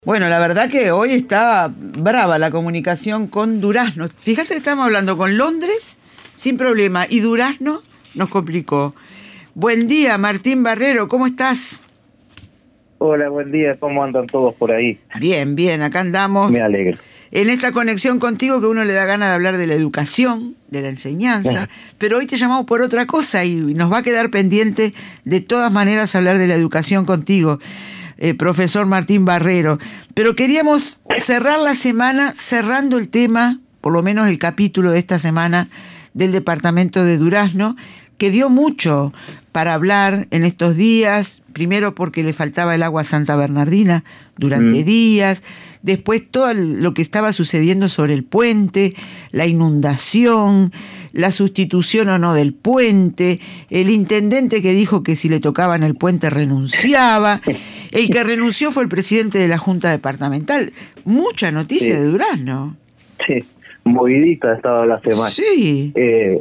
Bueno, la verdad que hoy está brava la comunicación con Durazno. Fíjate que estamos hablando con Londres sin problema y Durazno nos complicó. Buen día, Martín Barrero, ¿cómo estás? Hola, buen día, ¿cómo andan todos por ahí? Bien, bien, acá andamos. Me alegro. En esta conexión contigo que uno le da ganas de hablar de la educación, de la enseñanza, pero hoy te llamamos por otra cosa y nos va a quedar pendiente de todas maneras hablar de la educación contigo. Profesor Martín Barrero, pero queríamos cerrar la semana cerrando el tema, por lo menos el capítulo de esta semana del departamento de Durazno, que dio mucho para hablar en estos días, primero porque le faltaba el agua a Santa Bernardina durante días, después todo lo que estaba sucediendo sobre el puente, la inundación, la sustitución o no del puente, el intendente que dijo que si le tocaban el puente renunciaba, el que renunció fue el presidente de la Junta Departamental. Mucha noticia de Durazno. Sí, movidita estaba la semana. Sí.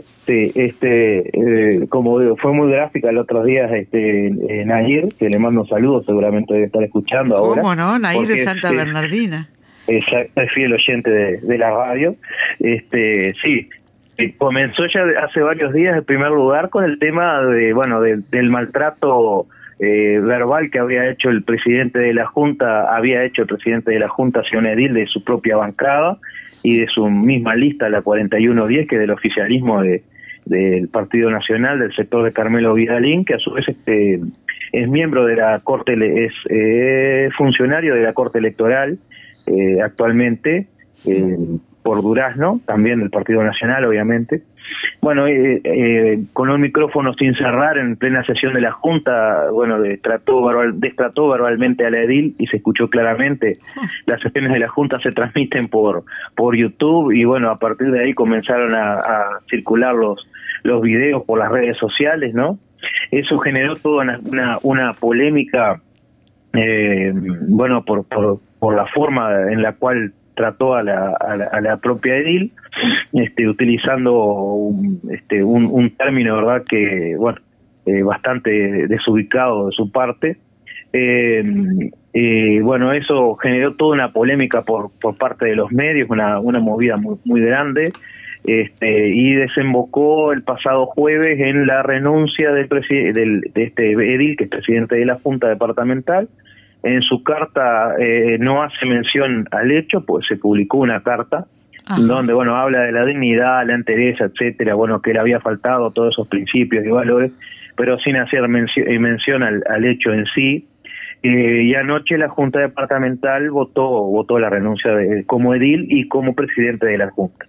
Como digo, fue muy gráfica los otros días, Nayir, que le mando un saludo, seguramente debe estar escuchando ahora. ¿Cómo no? Nayir de Santa Bernardina. Es fiel oyente de la radio. Comenzó ya hace varios días, en primer lugar, con el tema del maltrato verbal que había hecho el presidente de la Junta, hacia un edil de su propia bancada y de su misma lista, la 4110, que es del oficialismo del Partido Nacional, del sector de Carmelo Vidalín, que a su vez es miembro de la Corte, es funcionario de la Corte Electoral actualmente, por Durazno, también del Partido Nacional, obviamente. Bueno, con un micrófono sin cerrar en plena sesión de la Junta, destrató verbalmente a la edil y se escuchó claramente. Las sesiones de la Junta se transmiten por YouTube y a partir de ahí comenzaron a circular los videos por las redes sociales, ¿no? Eso generó toda una polémica, por la forma en la cual trató a la propia edil, utilizando un término, verdad, que bastante desubicado de su parte. Eso generó toda una polémica por parte de los medios, una movida muy, muy grande, y desembocó el pasado jueves en la renuncia de este edil, que es presidente de la Junta Departamental. En su carta no hace mención al hecho, pues se publicó una carta donde habla de la dignidad, la entereza, etcétera, que le había faltado todos esos principios y valores, pero sin hacer mención al hecho en sí. Y anoche la Junta Departamental votó la renuncia como edil y como presidente de la Junta.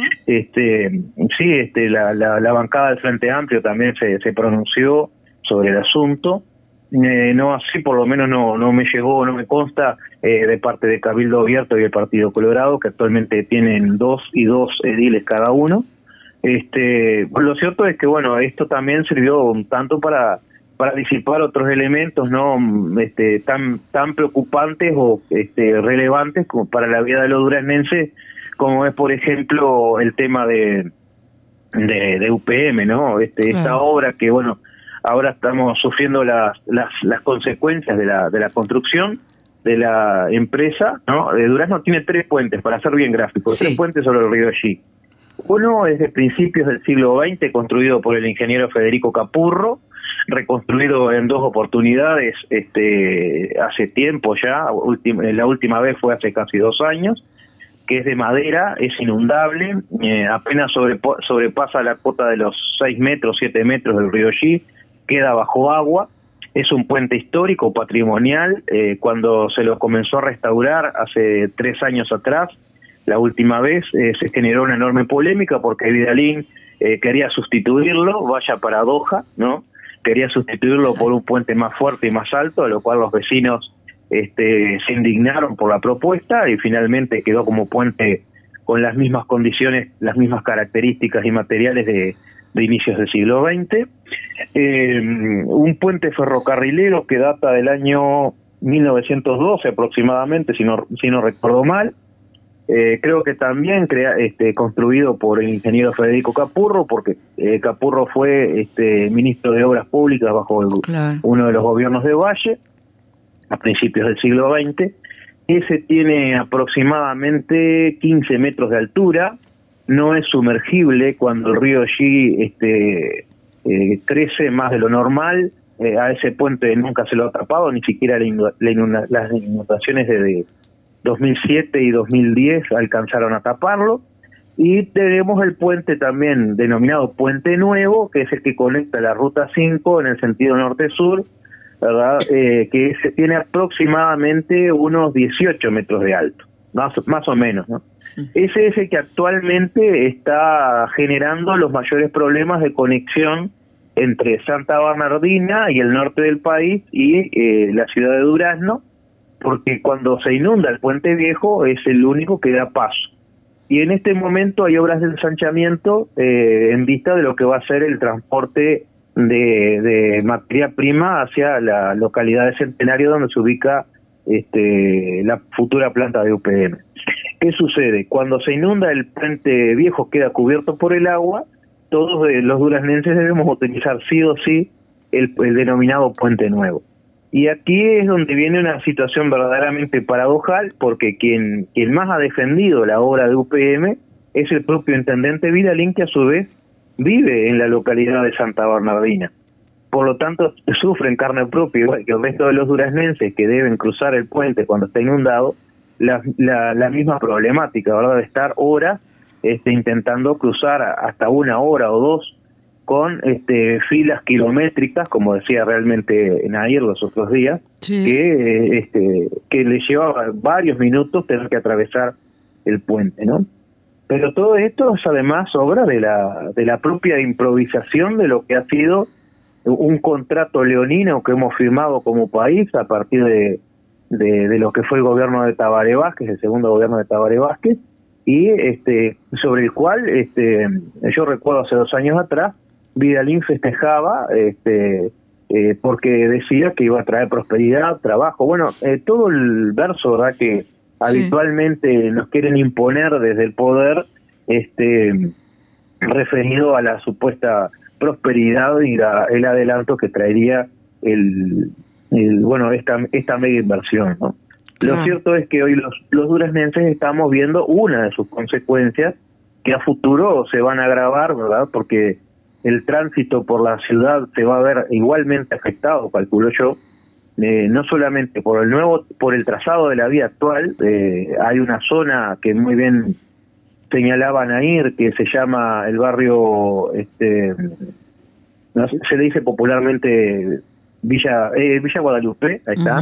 La bancada del Frente Amplio también se pronunció sobre el asunto. No así, por lo menos no me llegó, no me consta, de parte de Cabildo Abierto y el Partido Colorado, que actualmente tienen 2 ediles cada uno. Lo cierto es que esto también sirvió un tanto para disipar otros elementos tan preocupantes o relevantes como para la vida de los duraznenses, como es por ejemplo el tema de UPM, ¿no? Esta obra que ahora estamos sufriendo las consecuencias de la construcción de la empresa, ¿no? Durazno tiene 3 puentes, para ser bien gráfico, 3 puentes sobre el río Allí. Uno es de principios del siglo XX, construido por el ingeniero Federico Capurro, reconstruido en 2 oportunidades hace tiempo ya, la última vez fue hace casi 2 años, que es de madera, es inundable, apenas sobrepasa la cota de los 6 metros, 7 metros del río Allí, queda bajo agua. Es un puente histórico, patrimonial. Cuando se lo comenzó a restaurar hace 3 años atrás, la última vez, se generó una enorme polémica porque Vidalín quería sustituirlo, vaya paradoja, ¿no? Quería sustituirlo por un puente más fuerte y más alto, a lo cual los vecinos se indignaron por la propuesta y finalmente quedó como puente con las mismas condiciones, las mismas características y materiales de inicios del siglo XX. Un puente ferrocarrilero que data del año 1912 aproximadamente, si no recuerdo mal. Creo que también construido por el ingeniero Federico Capurro, porque Capurro fue ministro de Obras Públicas bajo uno de los gobiernos de Valle a principios del siglo XX. Ese tiene aproximadamente 15 metros de altura, no es sumergible cuando el río allí crece más de lo normal. A ese puente nunca se lo ha tapado, ni siquiera las inundaciones de 2007 y 2010 alcanzaron a taparlo. Y tenemos el puente también denominado Puente Nuevo, que es el que conecta la Ruta 5 en el sentido norte-sur, ¿verdad? Que tiene aproximadamente unos 18 metros de alto, más o menos, ¿no? Ese es el que actualmente está generando los mayores problemas de conexión entre Santa Bernardina y el norte del país y la ciudad de Durazno, porque cuando se inunda el Puente Viejo es el único que da paso. Y en este momento hay obras de ensanchamiento en vista de lo que va a ser el transporte de materia prima hacia la localidad de Centenario, donde se ubica la futura planta de UPM. ¿Qué sucede? Cuando se inunda el Puente Viejo, queda cubierto por el agua, todos los duraznenses debemos utilizar sí o sí el denominado Puente Nuevo. Y aquí es donde viene una situación verdaderamente paradojal, porque quien más ha defendido la obra de UPM es el propio intendente Vidalín, que a su vez vive en la localidad de Santa Bernardina. Por lo tanto, sufre en carne propia, igual que el resto de los duraznenses que deben cruzar el puente cuando está inundado, la misma problemática, ¿verdad? De estar horas intentando cruzar hasta 1 hora o 2 con filas kilométricas, como decía realmente Nair los otros días, sí, que le llevaba varios minutos tener que atravesar el puente, ¿no? Pero todo esto es además obra de la propia improvisación de lo que ha sido un contrato leonino que hemos firmado como país a partir de lo que fue el gobierno de Tabaré Vázquez, el segundo gobierno de Tabaré Vázquez, y sobre el cual yo recuerdo hace 2 años atrás Vidalín festejaba porque decía que iba a traer prosperidad, trabajo, bueno, todo el verso, ¿verdad?, que habitualmente nos quieren imponer desde el poder, referido a la supuesta prosperidad y el adelanto que traería esta mega inversión, ¿no? Lo cierto es que hoy los duraznenses estamos viendo una de sus consecuencias que a futuro se van a agravar, ¿verdad?, porque el tránsito por la ciudad se va a ver igualmente afectado, calculo yo, no solamente por el trazado de la vía actual. Hay una zona que muy bien señalaba Nair, que se llama el barrio, se le dice popularmente Villa Guadalupe, ahí está,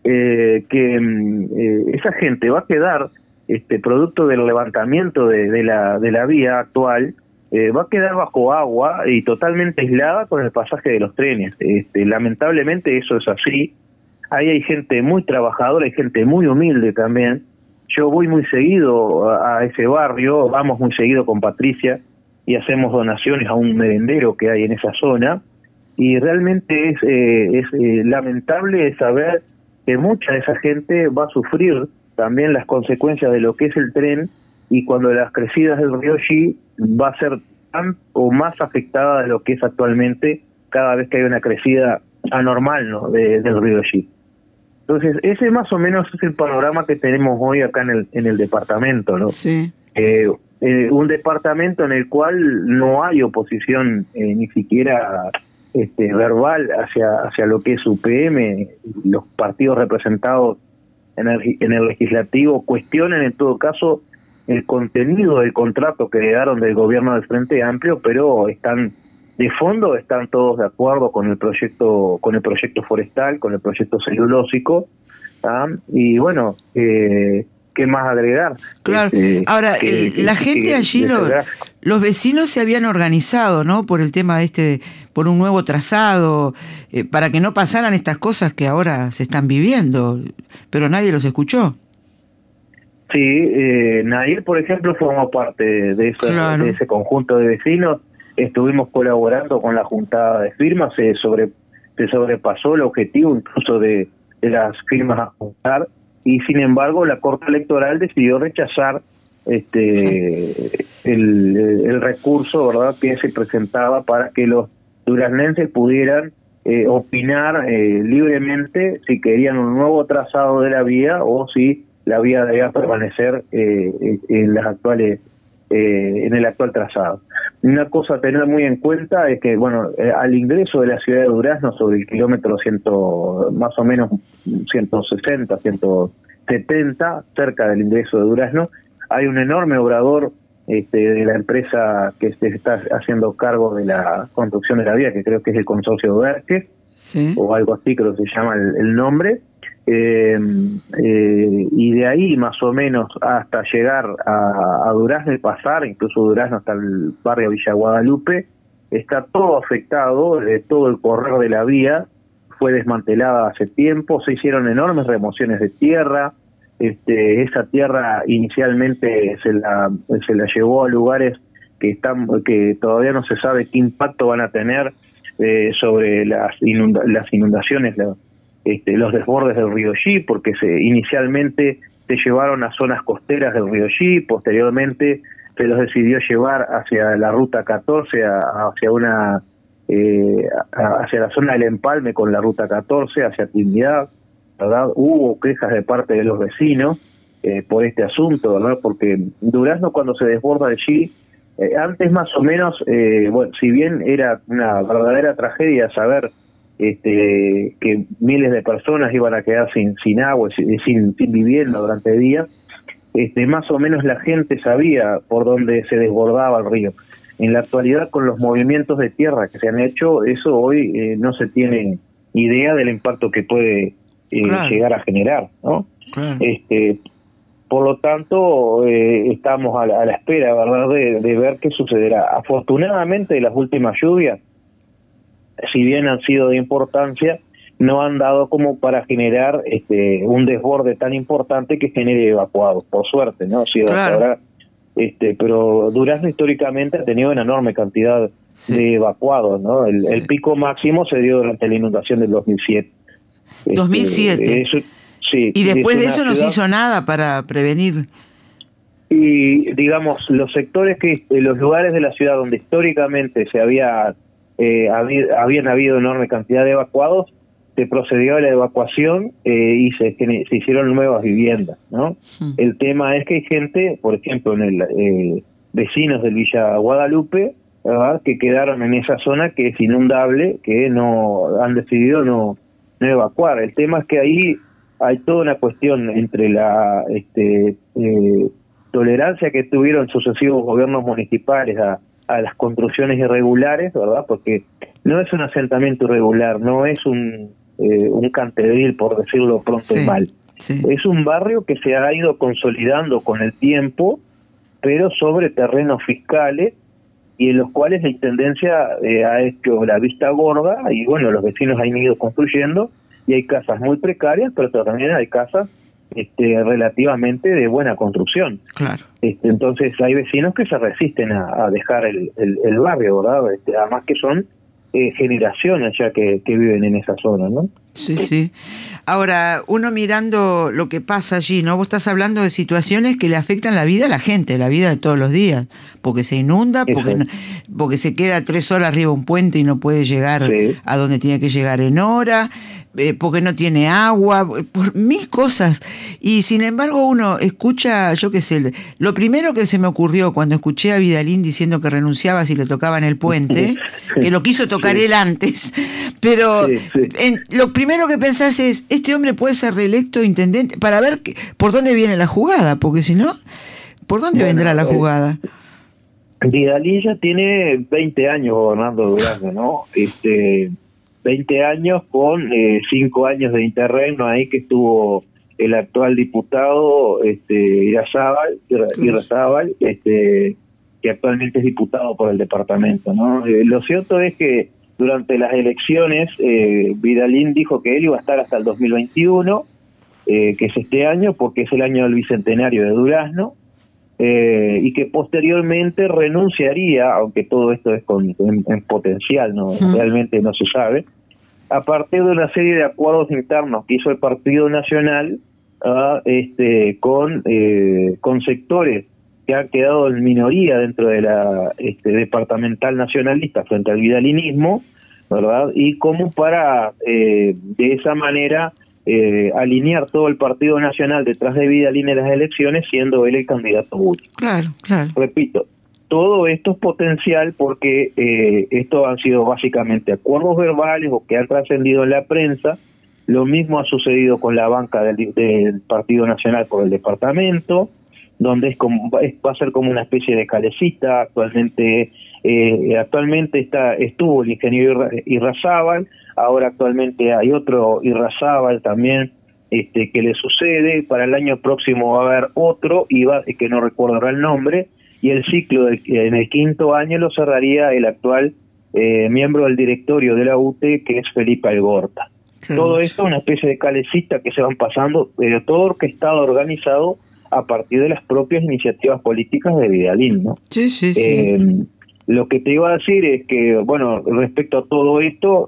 esa gente va a quedar, producto del levantamiento de la vía actual, va a quedar bajo agua y totalmente aislada con el pasaje de los trenes. Lamentablemente eso es así. Ahí hay gente muy trabajadora, hay gente muy humilde también. Yo voy muy seguido a ese barrio, vamos muy seguido con Patricia y hacemos donaciones a un merendero que hay en esa zona, y realmente es lamentable saber que mucha de esa gente va a sufrir también las consecuencias de lo que es el tren, y cuando las crecidas del río Xi va a ser tan o más afectada de lo que es actualmente cada vez que hay una crecida anormal, ¿no?, del río Xi. Entonces, ese más o menos es el panorama que tenemos hoy acá en el departamento, ¿no? Sí. Un departamento en el cual no hay oposición ni siquiera verbal hacia lo que es UPM. Los partidos representados en el legislativo cuestionan en todo caso el contenido del contrato que heredaron del gobierno del Frente Amplio, pero de fondo están todos de acuerdo con el proyecto forestal, con el proyecto celulósico, ¿ah? Y bueno, ¿qué más agregar? Claro. Ahora, la gente allí, los vecinos se habían organizado, ¿no?, por el tema por un nuevo trazado, para que no pasaran estas cosas que ahora se están viviendo, pero nadie los escuchó. Sí, Nair, por ejemplo, formó parte de ese conjunto de vecinos. Estuvimos colaborando con la juntada de firmas, se sobrepasó el objetivo incluso de las firmas a juntar, y sin embargo la Corte Electoral decidió rechazar el recurso, ¿verdad?, que se presentaba para que los duraznenses pudieran opinar libremente si querían un nuevo trazado de la vía o si la vía debía permanecer en las actuales en el actual trazado. Una cosa a tener muy en cuenta es que, bueno, al ingreso de la ciudad de Durazno, sobre el kilómetro más o menos 160, 170, cerca del ingreso de Durazno, hay un enorme obrador de la empresa que se está haciendo cargo de la construcción de la vía, que creo que es el consorcio de Verques, sí, o algo así creo que se llama el nombre, y de ahí más o menos hasta llegar a Durazno y pasar, incluso Durazno hasta el barrio Villa Guadalupe, está todo afectado, todo el correr de la vía fue desmantelada hace tiempo, se hicieron enormes remociones de tierra. Esa tierra inicialmente se la llevó a lugares que todavía no se sabe qué impacto van a tener sobre las inundaciones, los desbordes del río Xi, porque inicialmente se llevaron a zonas costeras del río Xi, posteriormente se los decidió llevar hacia la ruta 14, hacia la zona del Empalme con la ruta 14, hacia Trinidad, ¿verdad? Hubo quejas de parte de los vecinos por este asunto, ¿verdad? Porque Durazno, cuando se desborda de Xi, antes más o menos, bueno, si bien era una verdadera tragedia saber que miles de personas iban a quedar sin agua, sin vivienda durante días, más o menos la gente sabía por dónde se desbordaba el río. En la actualidad, con los movimientos de tierra que se han hecho, eso hoy no se tiene idea del impacto que puede llegar a generar, ¿no? Claro. Por lo tanto, estamos a la espera, ¿verdad?, de ver qué sucederá. Afortunadamente, las últimas lluvias, si bien han sido de importancia, no han dado como para generar un desborde tan importante que genere evacuados, por suerte, ¿no? Sí, claro. Ahora, pero Durazno históricamente ha tenido una enorme cantidad de evacuados, ¿no? El pico máximo se dio durante la inundación del 2007. 2007. Sí. Y después de eso no se hizo nada para prevenir. Y digamos, los sectores los lugares de la ciudad donde históricamente habían habido enorme cantidad de evacuados, se procedió a la evacuación y se hicieron nuevas viviendas, ¿no? El tema es que hay gente, por ejemplo, vecinos del Villa Guadalupe, ¿verdad?, que quedaron en esa zona que es inundable, que no han decidido no evacuar. El tema es que ahí hay toda una cuestión entre la tolerancia que tuvieron sucesivos gobiernos municipales a las construcciones irregulares, ¿verdad? Porque no es un asentamiento irregular, no es un cantedril, por decirlo pronto y mal. Sí. Es un barrio que se ha ido consolidando con el tiempo, pero sobre terrenos fiscales, y en los cuales la intendencia ha hecho la vista gorda, y bueno, los vecinos han ido construyendo, y hay casas muy precarias, pero también hay casas relativamente de buena construcción. Claro. Entonces hay vecinos que se resisten a dejar el barrio, ¿verdad? Además que son generaciones ya que viven en esa zona, ¿no? Sí, sí. Ahora, uno mirando lo que pasa allí, ¿no? Vos estás hablando de situaciones que le afectan la vida a la gente, la vida de todos los días, porque se inunda, porque se queda 3 horas arriba de un puente y no puede llegar a donde tiene que llegar en hora, porque no tiene agua, por 1000 cosas. Y sin embargo uno escucha, yo qué sé, lo primero que se me ocurrió cuando escuché a Vidalín diciendo que renunciaba si le tocaban el puente, que lo quiso tocar él antes, pero lo primero que pensás es, este hombre puede ser reelecto intendente, para ver por dónde viene la jugada, porque si no, ¿por dónde vendrá la jugada? Vidalín ya tiene 20 años gobernando Durazno, ¿no? 20 años con 5 años de interregno ahí que estuvo el actual diputado Irarrázaval, que actualmente es diputado por el departamento, ¿no? Lo cierto es que durante las elecciones Vidalín dijo que él iba a estar hasta el 2021, que es este año, porque es el año del bicentenario de Durazno, y que posteriormente renunciaría, aunque todo esto es en potencial, no realmente no se sabe, a partir de una serie de acuerdos internos que hizo el Partido Nacional con sectores que han quedado en minoría dentro de la departamental nacionalista frente al vidalinismo, ¿verdad? Y como para de esa manera alinear todo el Partido Nacional detrás de Vidalín en las elecciones, siendo él el candidato único. Claro, claro. Repito, todo esto es potencial porque esto han sido básicamente acuerdos verbales o que han trascendido en la prensa. Lo mismo ha sucedido con la banca del Partido Nacional por el departamento, donde va a ser como una especie de calecita. Actualmente estuvo el ingeniero Irrazábal, ahora actualmente hay otro Irrazábal también que le sucede. Para el año próximo va a haber otro, que no recuerdo el nombre, y el ciclo en el 5º año lo cerraría el actual miembro del directorio de la UTE, que es Felipe Algorta. Sí. Todo esto es una especie de calecita que se van pasando, pero todo orquestado, organizado a partir de las propias iniciativas políticas de Vidalín, ¿no? Sí, sí, sí. Lo que te iba a decir es que, bueno, respecto a todo esto,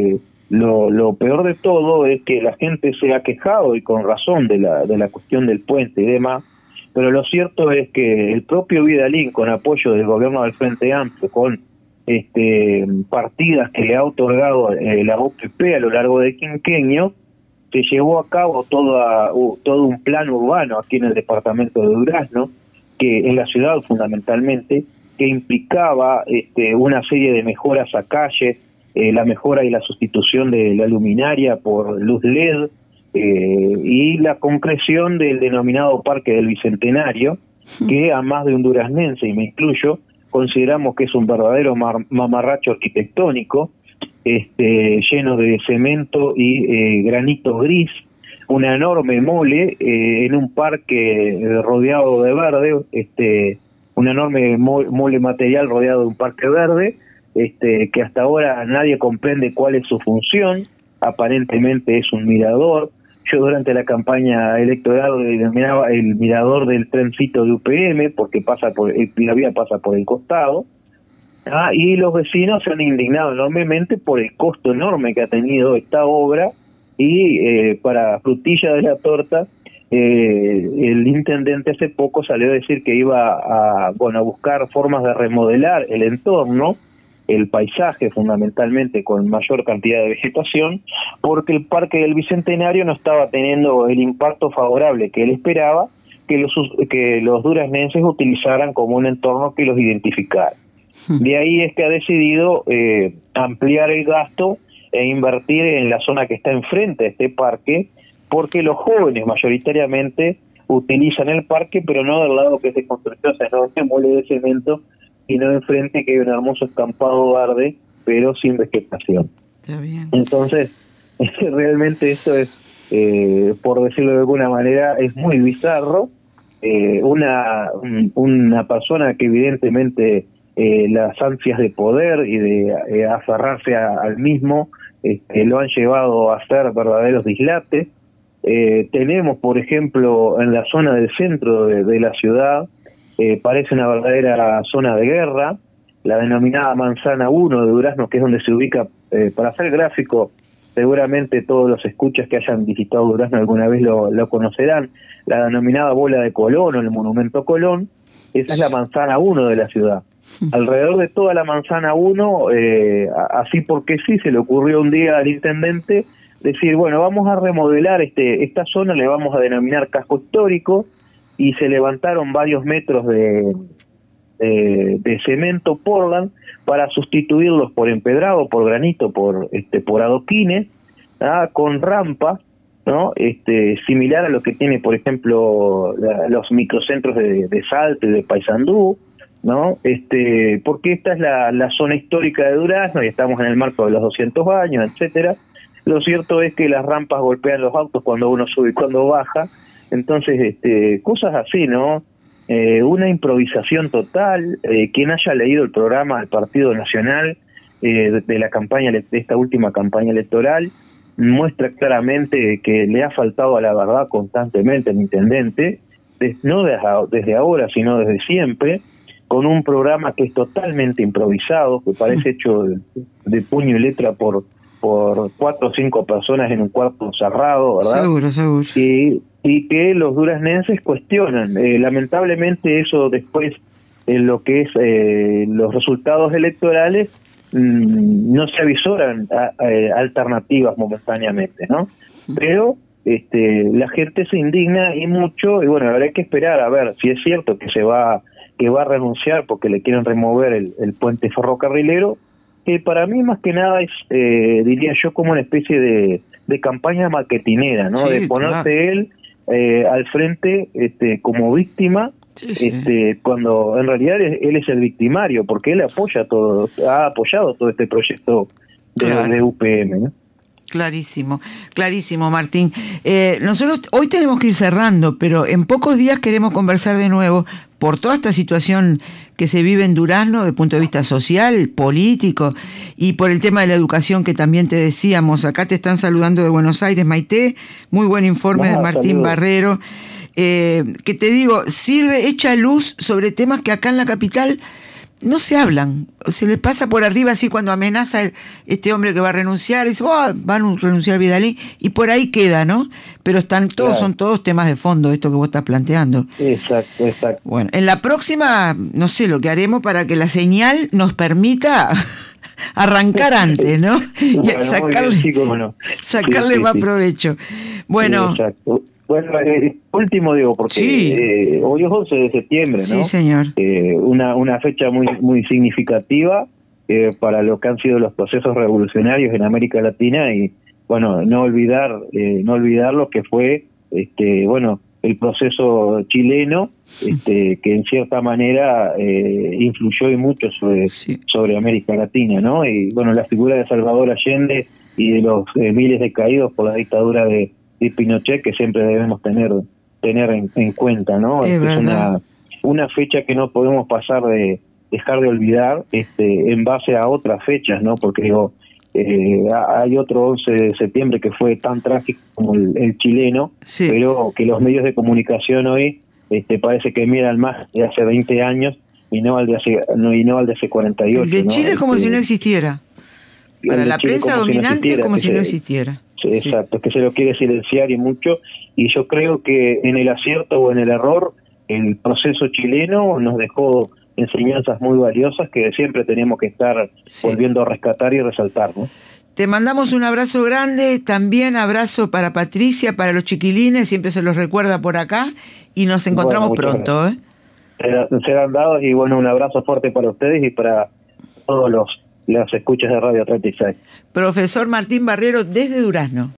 lo peor de todo es que la gente se ha quejado, y con razón, de la cuestión del puente y demás, pero lo cierto es que el propio Vidalín, con apoyo del gobierno del Frente Amplio, con partidas que le ha otorgado la OPP a lo largo del quinquenio, se llevó a cabo todo un plan urbano aquí en el departamento de Durazno, que en la ciudad fundamentalmente, que implicaba una serie de mejoras a calles, la mejora y la sustitución de la luminaria por luz LED, y la concreción del denominado Parque del Bicentenario, que a más de un duraznense, y me incluyo, consideramos que es un verdadero mamarracho arquitectónico, lleno de cemento y granito gris, una enorme mole en un parque rodeado de verde, una enorme mole material rodeado de un parque verde, que hasta ahora nadie comprende cuál es su función. Aparentemente es un mirador. Yo durante la campaña electoral denominaba el mirador del trencito de UPM, porque la vía pasa por el costado. Y los vecinos se han indignado enormemente por el costo enorme que ha tenido esta obra, y para frutilla de la torta, el intendente hace poco salió a decir que iba a buscar formas de remodelar el entorno, el paisaje fundamentalmente, con mayor cantidad de vegetación, porque el Parque del Bicentenario no estaba teniendo el impacto favorable que él esperaba que los duraznenses utilizaran como un entorno que los identificara. De ahí es que ha decidido ampliar el gasto e invertir en la zona que está enfrente de este parque, porque los jóvenes mayoritariamente utilizan el parque, pero no del lado que se construyó, o sea, no se mole de cemento, sino enfrente, que hay un hermoso escampado verde, pero sin vegetación. Está bien. Entonces, realmente esto es, por decirlo de alguna manera, es muy bizarro. Una persona que evidentemente las ansias de poder y de aferrarse al mismo lo han llevado a hacer verdaderos dislates. Tenemos, por ejemplo, en la zona del centro de la ciudad, parece una verdadera zona de guerra, la denominada Manzana 1 de Durazno, que es donde se ubica, para hacer gráfico, seguramente todos los escuchas que hayan visitado Durazno alguna vez lo conocerán, la denominada Bola de Colón o el Monumento Colón. Esa es la Manzana 1 de la ciudad. Alrededor de toda la Manzana 1, así porque sí, se le ocurrió un día al intendente decir, bueno, vamos a remodelar esta zona, le vamos a denominar casco histórico, y se levantaron varios metros de cemento Portland para sustituirlos por empedrado, por granito, por adoquines, con rampas, ¿no? Similar a lo que tiene, por ejemplo, los microcentros de Salto y de Paysandú, ¿no? Porque esta es la zona histórica de Durazno y estamos en el marco de los 200 años, etcétera. Lo cierto es que las rampas golpean los autos cuando uno sube y cuando baja. Entonces, cosas así, ¿no? Una improvisación total. Quien haya leído el programa del Partido Nacional de la campaña, de esta última campaña electoral, muestra claramente que le ha faltado a la verdad constantemente al intendente, no desde ahora, sino desde siempre, con un programa que es totalmente improvisado, que parece hecho de puño y letra por 4 o 5 personas en un cuarto cerrado, ¿verdad? Seguro. Y que los duraznenses cuestionan. Lamentablemente eso después, en lo que es los resultados electorales, no se avisoran alternativas momentáneamente, ¿no? Pero la gente se indigna y mucho, y bueno, habrá que esperar a ver si es cierto que va a renunciar porque le quieren remover el puente ferrocarrilero, que para mí más que nada es, diría yo, como una especie de campaña maquetinera, ¿no? Sí, De ponerse claro. él al frente como víctima, Sí, sí. cuando en realidad él es el victimario, porque él ha apoyado todo este proyecto de Claro. UPM, ¿no? Clarísimo, clarísimo, Martín. Nosotros hoy tenemos que ir cerrando, pero en pocos días queremos conversar de nuevo por toda esta situación que se vive en Durazno desde el punto de vista social, político, y por el tema de la educación que también te decíamos. Acá te están saludando de Buenos Aires, Maite. Muy buen informe de Martín Saludos. Barrero. Que te digo, echa luz sobre temas que acá en la capital no se hablan, se le pasa por arriba así cuando amenaza este hombre que va a renunciar, y dice, van a renunciar Vidalín, y por ahí queda, ¿no? Pero Claro. son todos temas de fondo, esto que vos estás planteando. Exacto. Bueno, en la próxima, no sé lo que haremos para que la señal nos permita arrancar antes, ¿no? Y Bueno, sacarle, muy bien, sí, cómo no. sacarle Sí, más sí. provecho. Bueno, Exacto. Bueno, último digo, porque sí, hoy es 11 de septiembre, sí, ¿no? señor. Una fecha muy significativa para lo que han sido los procesos revolucionarios en América Latina, y bueno, no olvidar lo que fue el proceso chileno, que en cierta manera influyó y mucho Sí. sobre América Latina, ¿no? Y bueno, la figura de Salvador Allende y de los miles de caídos por la dictadura de Pinochet, que siempre debemos tener en cuenta, ¿no? Es verdad. Una fecha que no podemos dejar de olvidar, en base a otras fechas, ¿no? Porque digo, hay otro 11 de septiembre que fue tan trágico como el chileno, Sí. pero que los medios de comunicación hoy parece que miran más de hace 20 años y no al de hace 48. El de Chile es como si no existiera. Para la prensa dominante, como si no existiera. Exacto, que se lo quiere silenciar y mucho, y yo creo que en el acierto o en el error, el proceso chileno nos dejó enseñanzas muy valiosas que siempre tenemos que estar volviendo a rescatar y resaltar, ¿no? Te mandamos un abrazo grande, también abrazo para Patricia, para los chiquilines, siempre se los recuerda por acá, y nos encontramos pronto. Serán dados, y bueno, un abrazo fuerte para ustedes y para todos las escuchas de Radio 36. Profesor Martín Barrero desde Durazno.